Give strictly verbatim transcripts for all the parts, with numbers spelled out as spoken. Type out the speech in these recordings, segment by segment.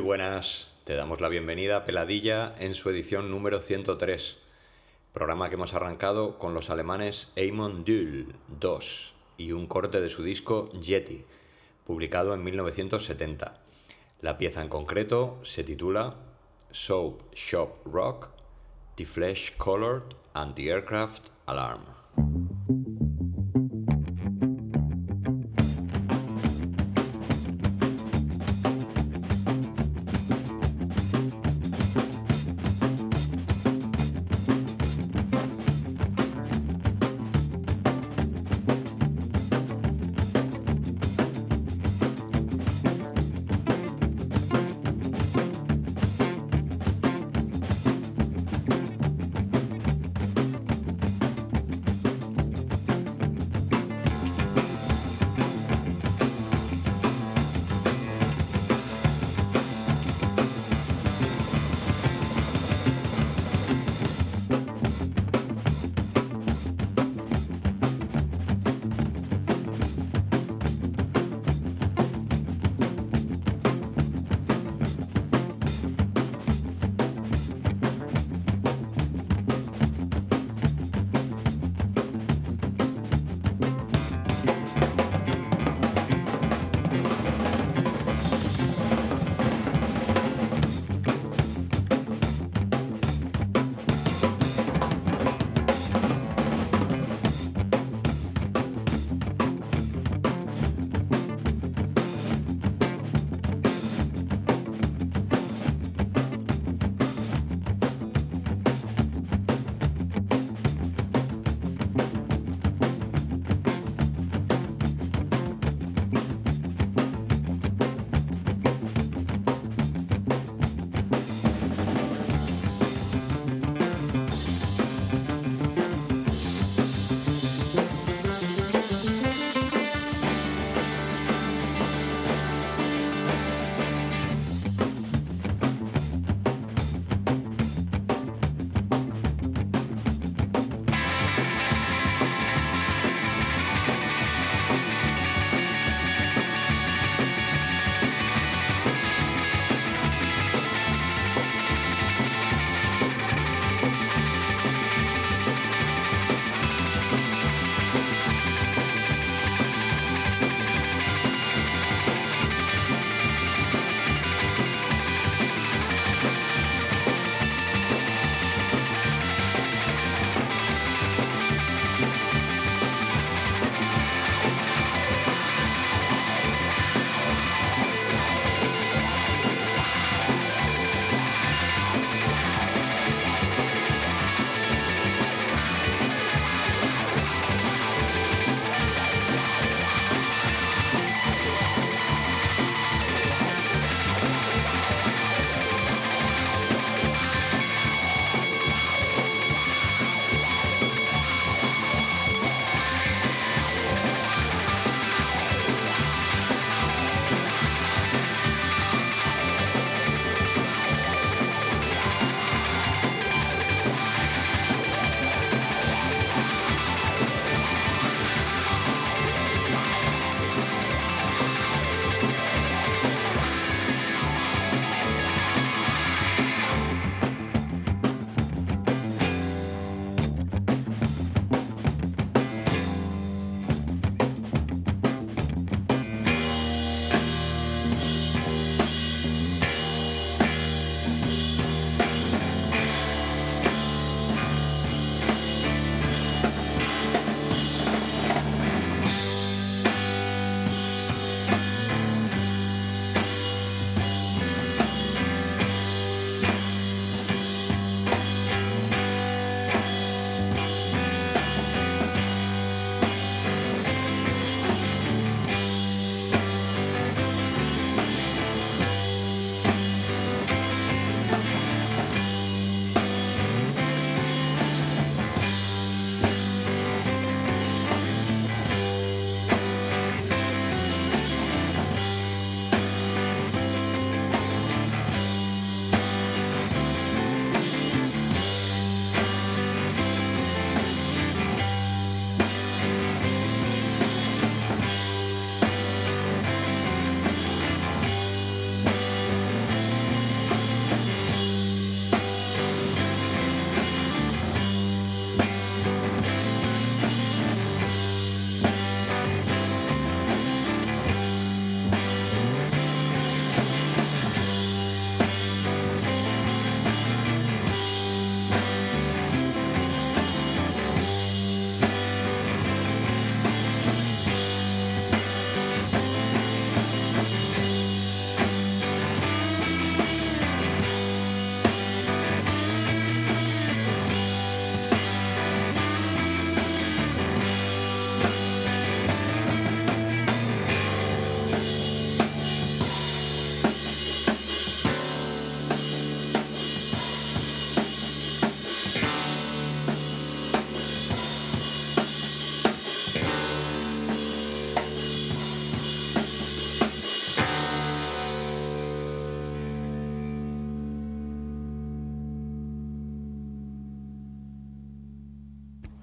buenas, te damos la bienvenida a Peladilla en su edición número ciento tres, programa que hemos arrancado con los alemanes Amon Düül dos y un corte de su disco Yeti, publicado en mil novecientos setenta. La pieza en concreto se titula Soap Shop Rock, The Flesh Colored Anti-Aircraft Alarm.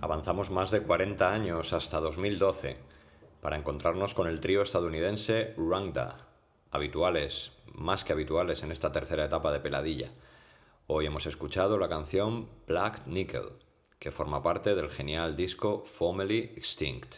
Avanzamos más de cuarenta años hasta dos mil doce para encontrarnos con el trío estadounidense Rangda, habituales, más que habituales en esta tercera etapa de Peladilla. Hoy hemos escuchado la canción Black Nickel, que forma parte del genial disco Formerly Extinct.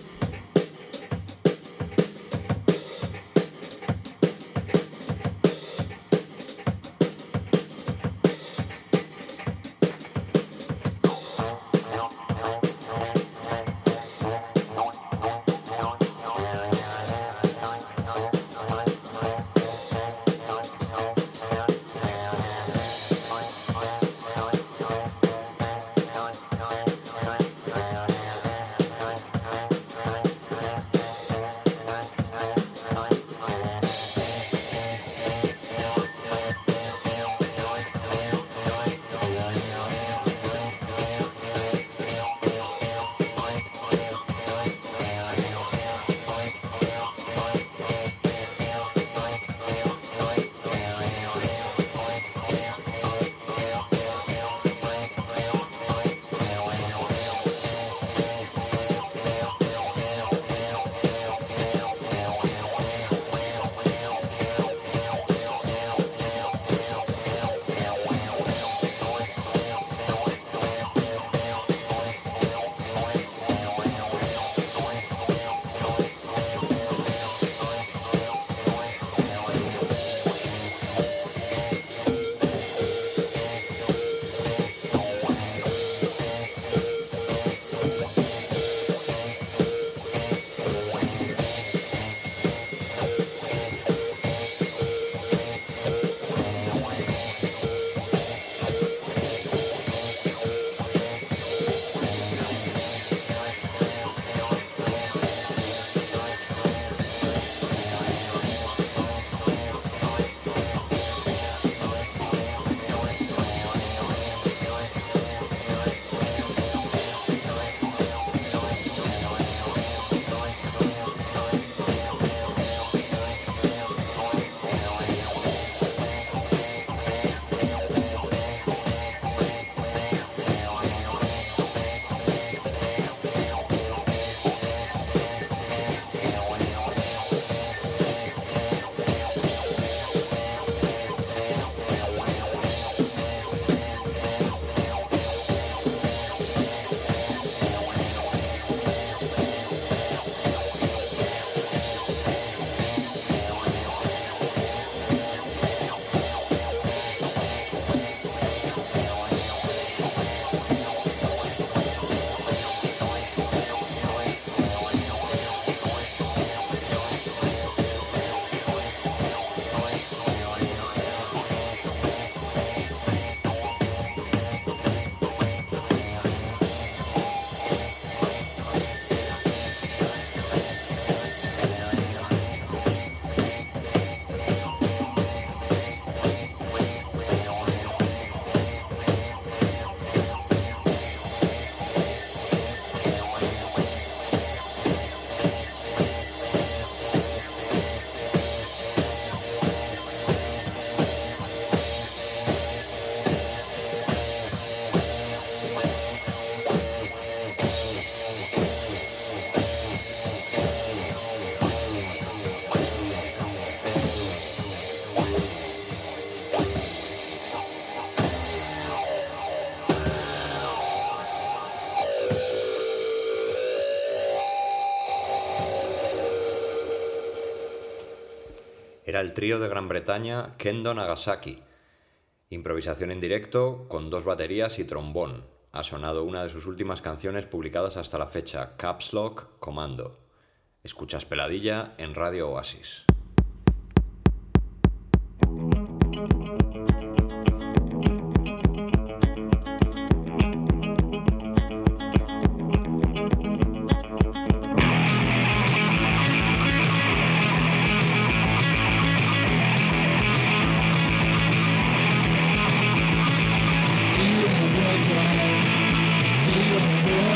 Era el trío de Gran Bretaña Kendo Nagasaki. Improvisación en directo con dos baterías y trombón. Ha sonado una de sus últimas canciones publicadas hasta la fecha, Caps Lock Commando. Escuchas Peladilla en Radio Oasis.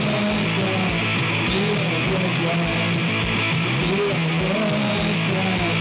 Right.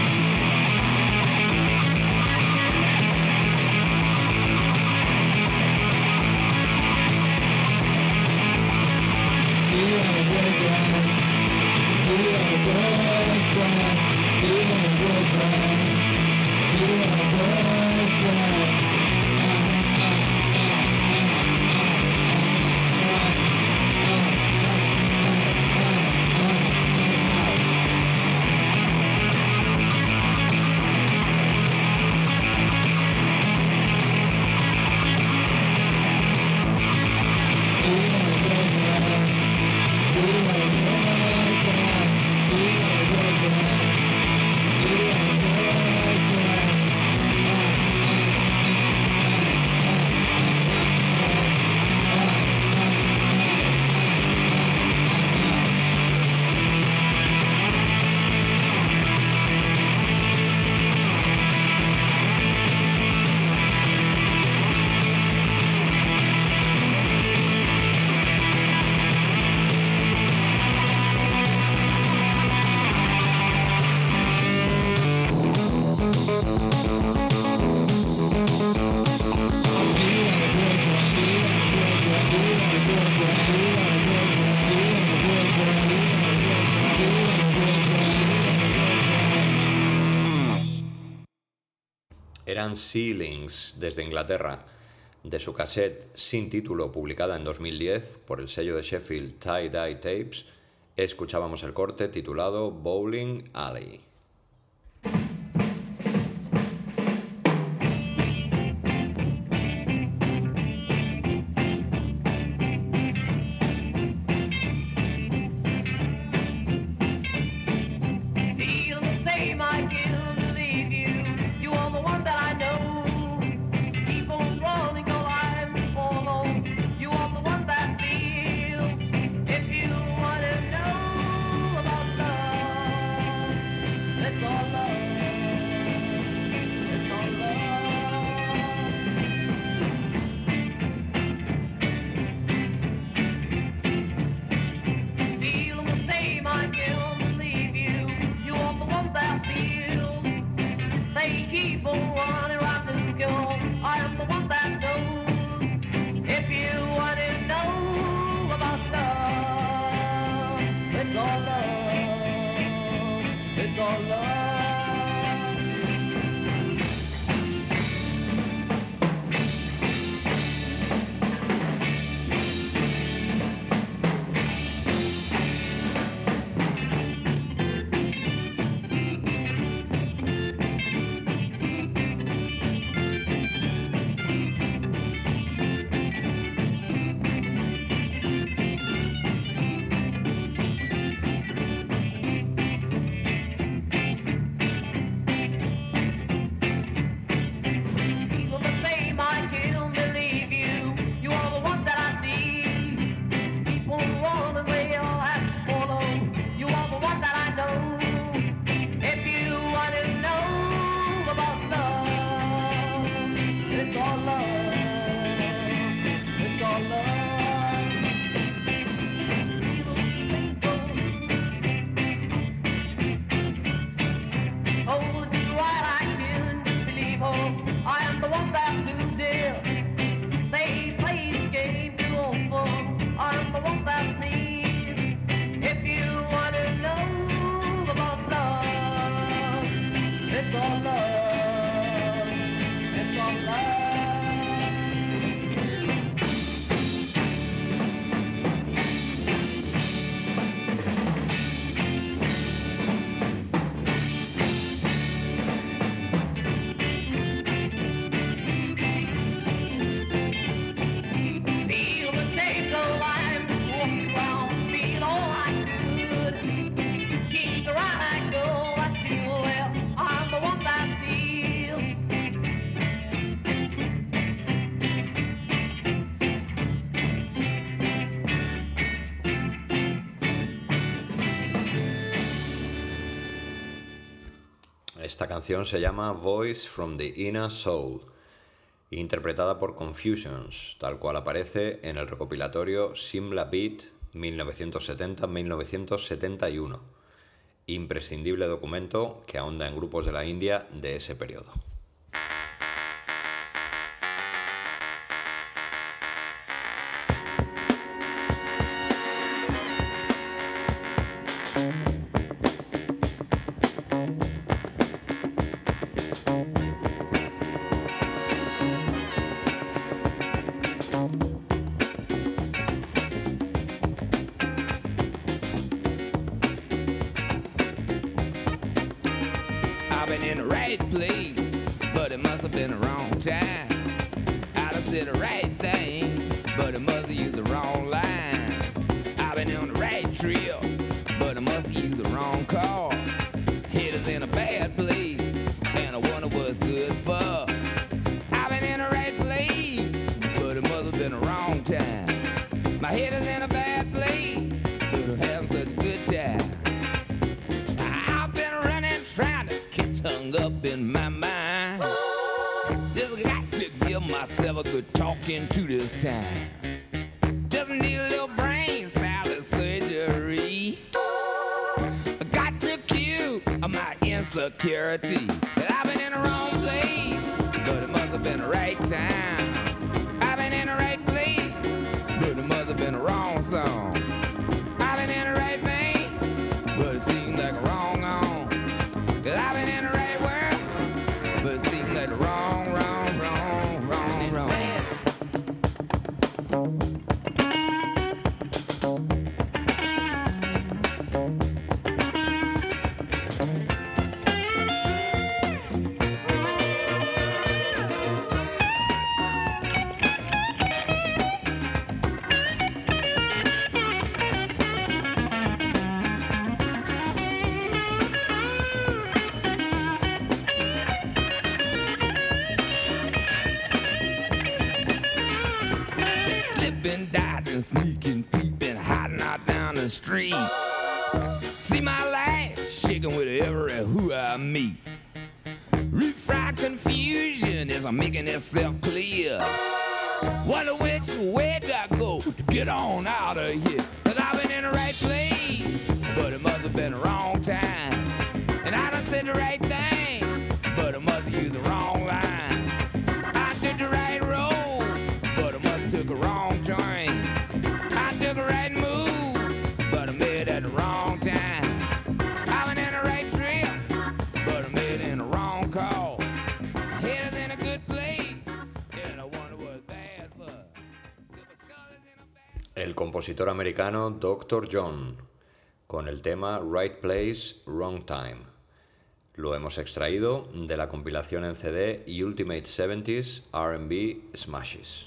Eran Ceilings desde Inglaterra, de su cassette sin título publicada en dos mil diez por el sello de Sheffield Tie Dye Tapes. Escuchábamos el corte titulado Bowling Alley. Esta canción se llama Voice from the Inner Soul, interpretada por Confusions, tal cual aparece en el recopilatorio Simla Beat mil novecientos setenta a mil novecientos setenta y uno, imprescindible documento que ahonda en grupos de la India de ese periodo. right place, but it must have been the wrong time. I'd have said the right thing, but it must have used the wrong line. I've been on the right trail, but I must have used the wrong car. Headed in a bad place, and I wonder what's good for. I've been in the right place, but it must have been the wrong time. My head is in a bad place, but I'm having such a good time. I've been running, trying to get hung up in my mind. Just got to give myself a good talking to this time. Just need a little brain salad surgery. I got to cure my insecurity. That I've been in the wrong place, but it must have been the right time. I've been in the right place, but it must have been the wrong song. I've been in the right vein, but it seems like a wrong on. That I've been in the right world, but it seems like the wrong, wrong, wrong, wrong, wrong. Slipping, dodging, sneaking, peeping, hiding out down the street. See my life shaking with every who I meet. Refried confusion as I'm making itself clear. Wonder which way do I go to get on out of here? Cause I've been in the right place, but it must have been the wrong time. And I done said the right thing, but I must have used the wrong line. I took the right road, but I must have took a wrong turn. I took a right move, but I made it at the wrong time. I went in the right trail, but I made it in the wrong call. My head is in a good place, and I wonder what's bad for. If a skull is in a bad... El compositor americano doctor John, con el tema Right Place, Wrong Time. Lo hemos extraído de la compilación en C D Ultimate seventies R and B Smashes.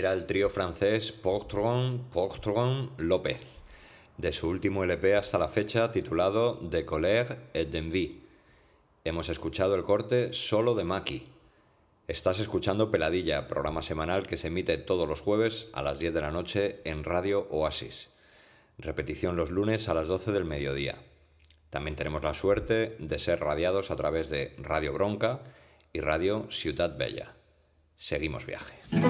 era el trío francés Portron, Portron López, de su último L P hasta la fecha titulado De colère et d'envie. Hemos escuchado el corte Solo de Maki. Estás escuchando Peladilla, programa semanal que se emite todos los jueves a las diez de la noche en Radio Oasis. Repetición los lunes a las doce del mediodía. También tenemos la suerte de ser radiados a través de Radio Bronca y Radio Ciutat Bella. Seguimos viaje.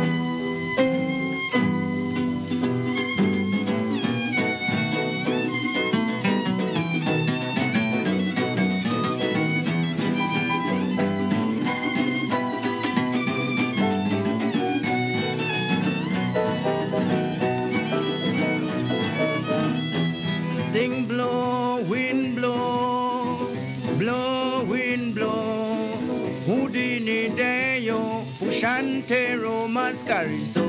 Sing blow, wind blow, blow, wind blow. Houdini Deo, Pushantero Mascarizo.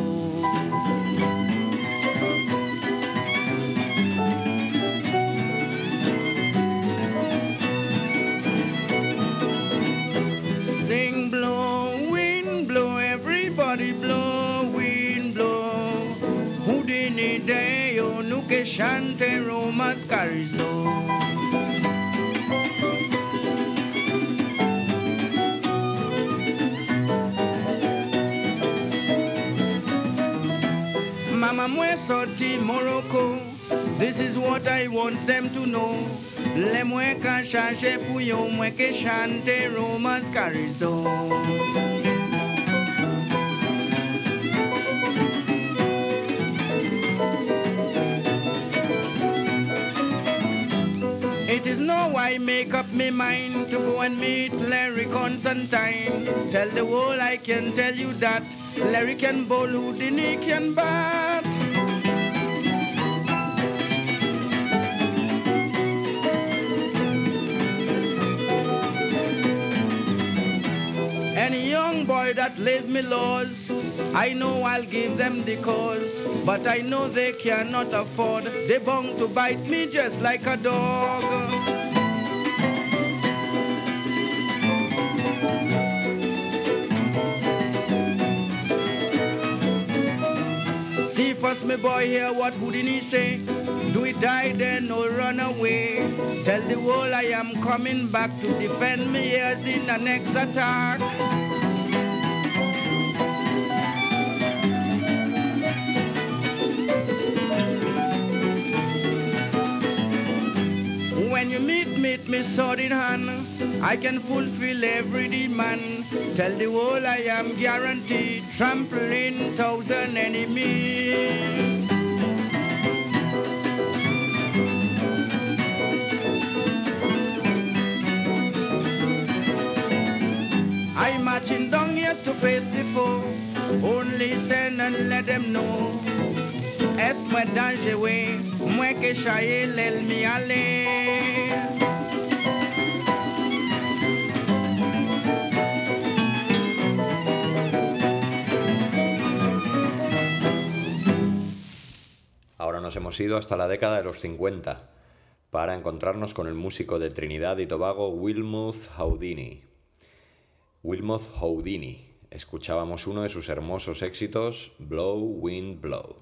Sing blow, wind blow, everybody blow, wind blow. Houdini Deo, Nuke Shantero Mascarizo. Mama mwe sorti Morocco, this is what I want them to know. Le mwe ka changer pou yo mwe ke chante Romas Carizo. It is no why make up me mind to go and meet Larry Constantine. Tell the world I can tell you that Larry can bowl, Houdini can bat. Any young boy that lays me laws, I know I'll give them the cause. But I know they cannot afford, they bound to bite me just like a dog. See first me boy hear what Houdini say. Do it die then or run away. Tell the world I am coming back to defend me ears in the next attack. When you meet, meet me sword in hand, I can fulfill every demand. Tell the world I am guaranteed, trampling thousand enemies. I'm marching down here to face the foe, only stand and let them know. Es-moi danger, moi que chaye l'elmi aller. Ahora nos hemos ido hasta la década de los cincuenta para encontrarnos con el músico de Trinidad y Tobago Wilmouth Houdini. Wilmouth Houdini. Escuchábamos uno de sus hermosos éxitos, Blow, Wind, Blow.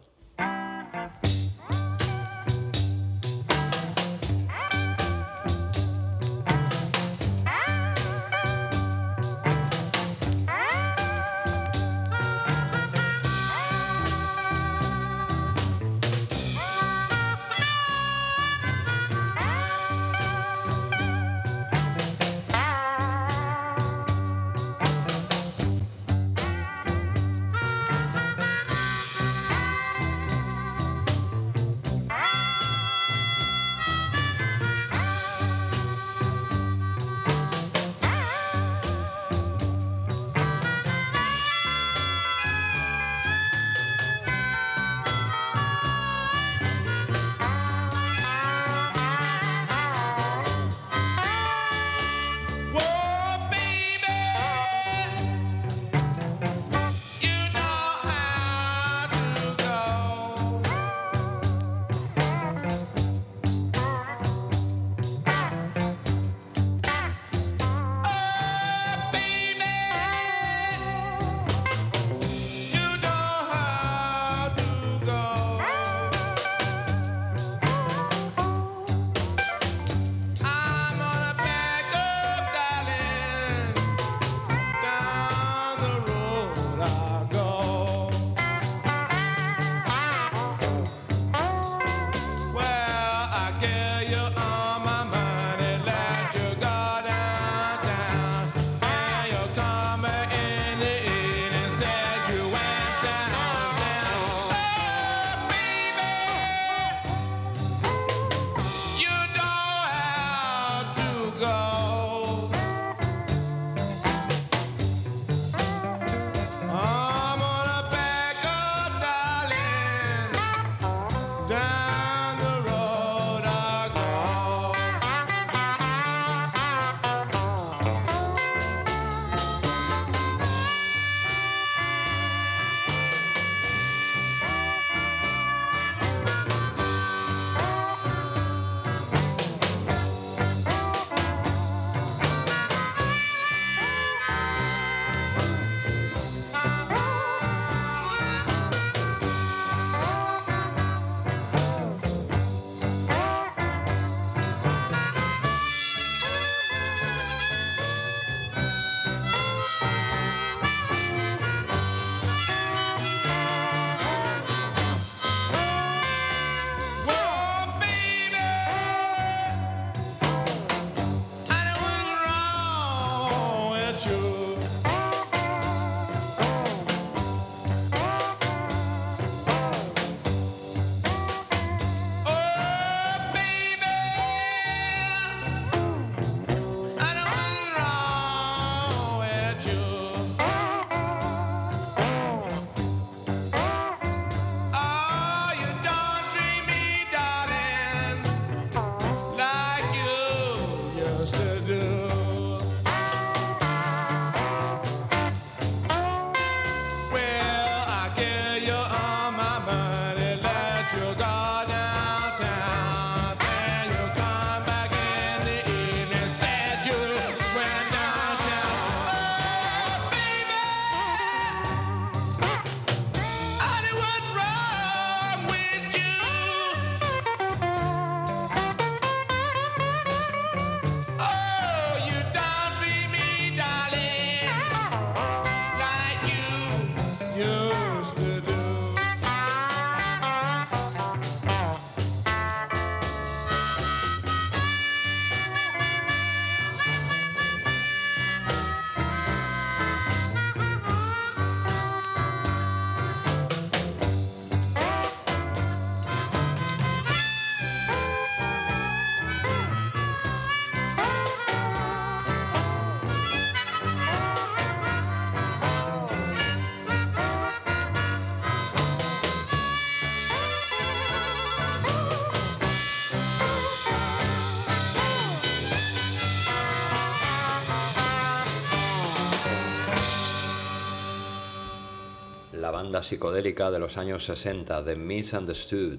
La banda psicodélica de los años sesenta, The Misunderstood,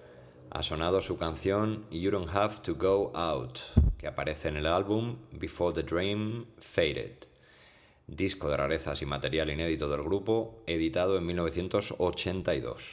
ha sonado su canción You Don't Have to Go Out, que aparece en el álbum Before the Dream Faded, disco de rarezas y material inédito del grupo, editado en mil novecientos ochenta y dos.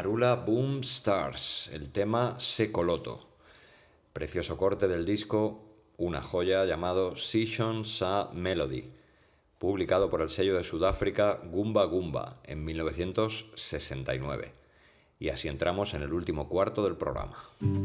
Marula Boom Stars, el tema Secoloto. Precioso corte del disco, una joya llamado Sessions a Melody, publicado por el sello de Sudáfrica Gumba Gumba en mil novecientos sesenta y nueve. Y así entramos en el último cuarto del programa.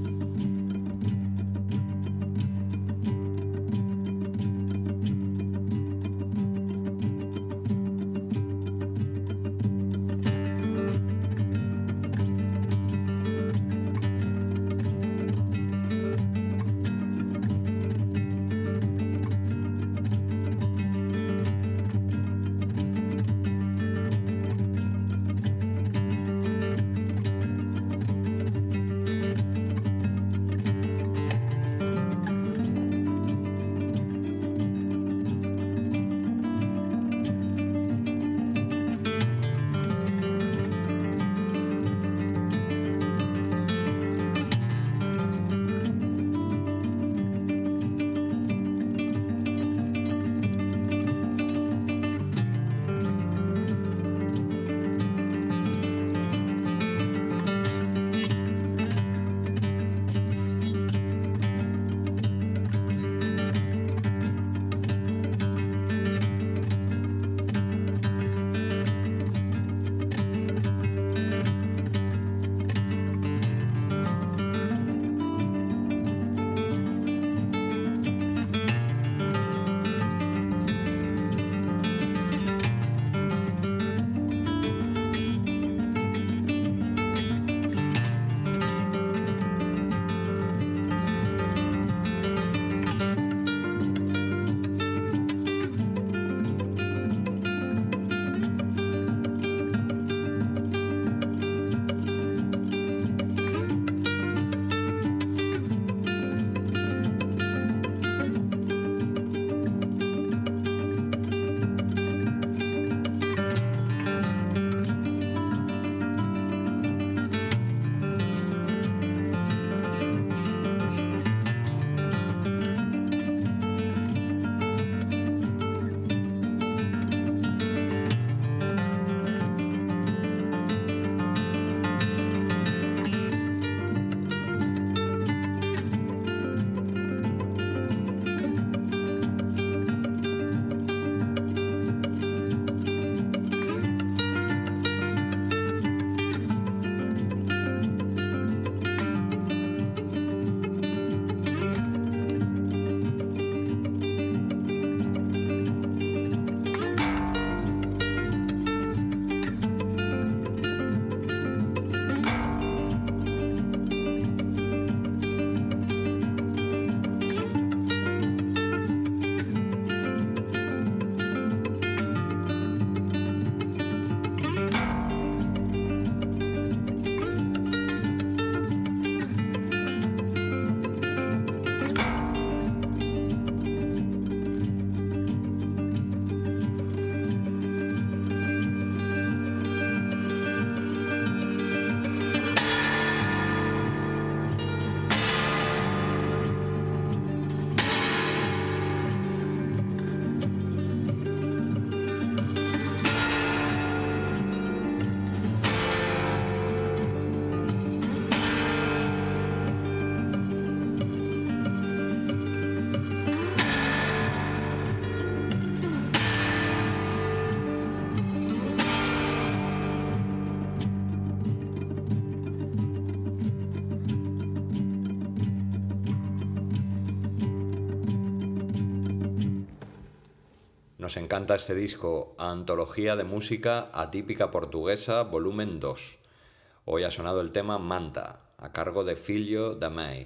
Nos encanta este disco, Antología de Música Atípica Portuguesa, volumen dos. Hoy ha sonado el tema Manta, a cargo de Filho da Mãe,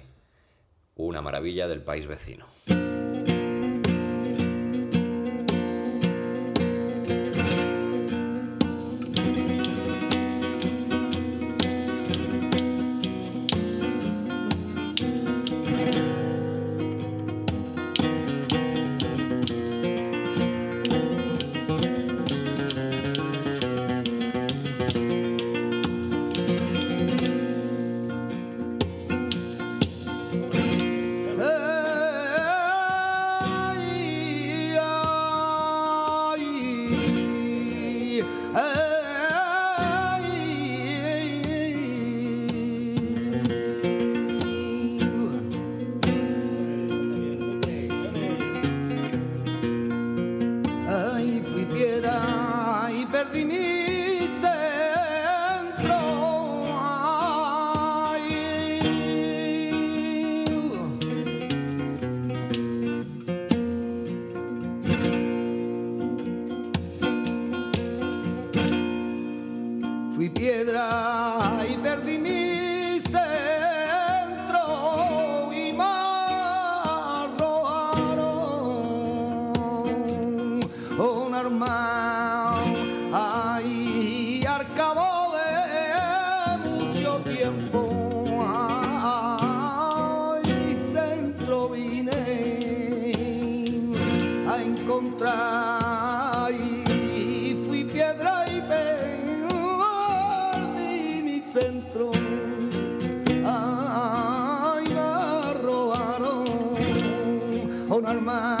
una maravilla del país vecino. Oh vine a encontrar y fui piedra y perdí mi centro. Ay, me robaron un alma.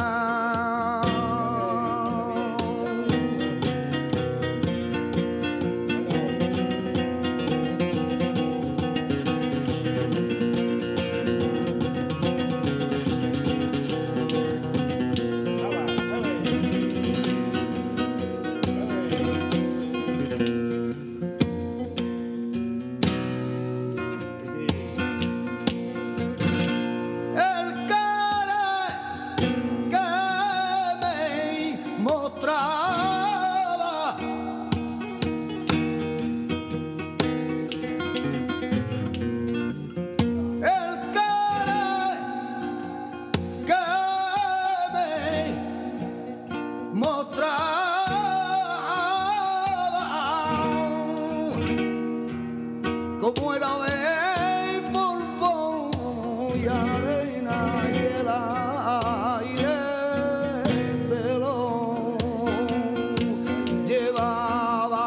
Como era de polvo y arena y el aire se lo llevaba,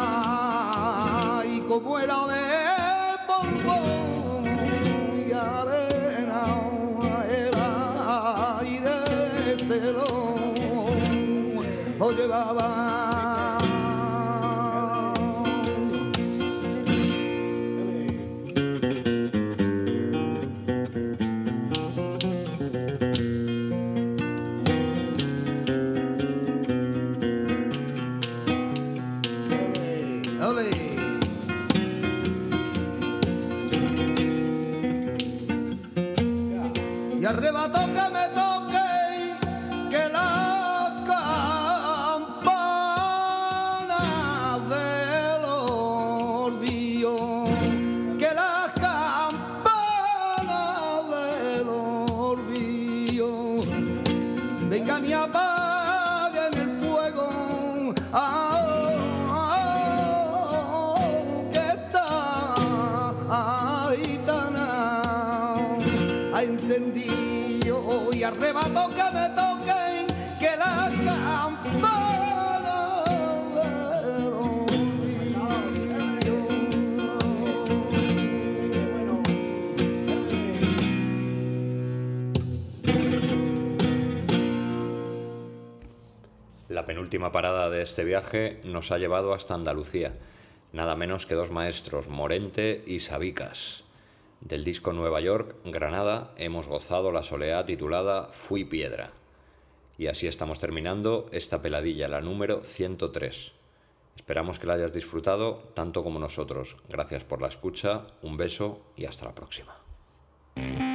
y como era de polvo y arena el aire se lo llevaba. Y arrebató que me toque, que las campanas del orbillo, que las campanas del orbillo vengan y apaguen el fuego. Ah, encendido y arrebato que me toquen, que las campanas del orbillo. La penúltima parada de este viaje nos ha llevado hasta Andalucía, nada menos que dos maestros, Morente y Sabicas. Del disco Nueva York, Granada, hemos gozado la soleá titulada Fui Piedra. Y así estamos terminando esta peladilla, la número ciento tres. Esperamos que la hayas disfrutado tanto como nosotros. Gracias por la escucha, un beso y hasta la próxima.